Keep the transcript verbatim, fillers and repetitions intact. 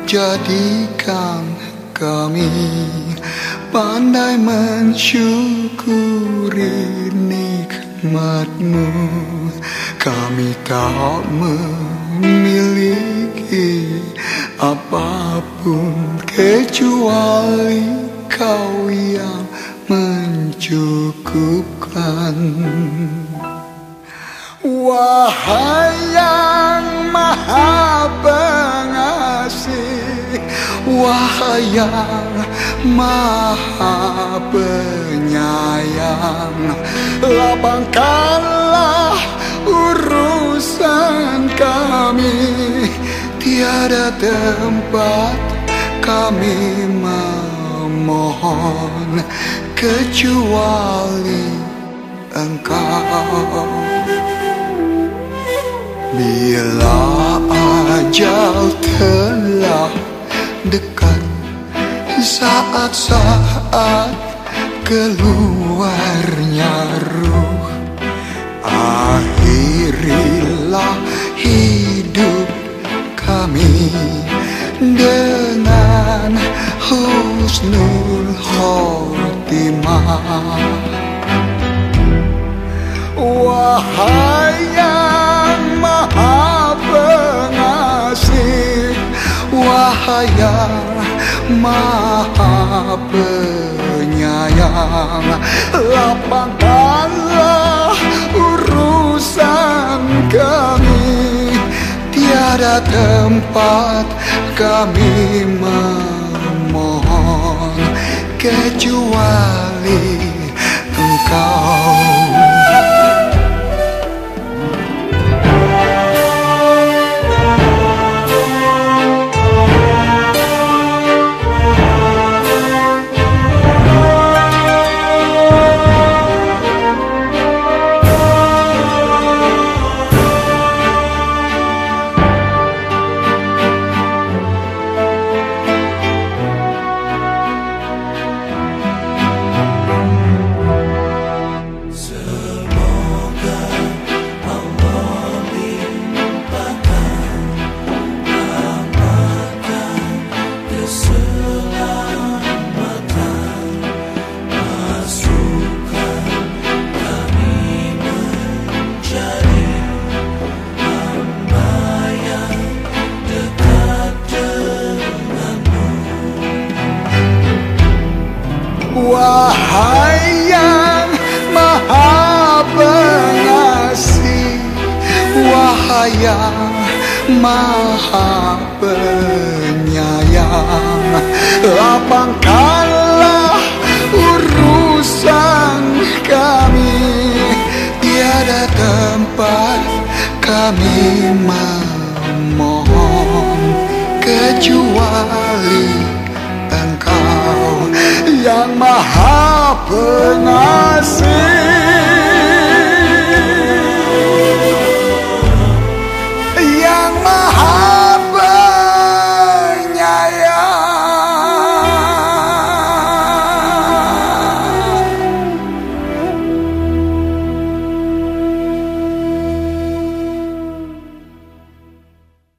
jadikan kami pandai mensyukuri nikmat-Mu. Kami tak memiliki apapun kecuali Kau yang mencukupkan. Wahai yang Maha Pengasih, wahai yang Maha Penyayang, lapangkanlah urusan kami. Tiada tempat kami memohon kecuali Engkau. Bila ajal telah dekat, saat-saat keluarnya ruh, akhirilah hidup kami dengan husnul khotimah. Wahai yang Maha Pengasih, wahai yang Maha Penyayang, lapangkanlah urusan kami. Tiada tempat kami memohon kecuali Engkau. Wahai yang Maha Pengasih, wahai yang Maha Penyayang, lapangkanlah urusan kami. Tiada tempat kami memohon kecuali Engkau yang Maha Pengasih.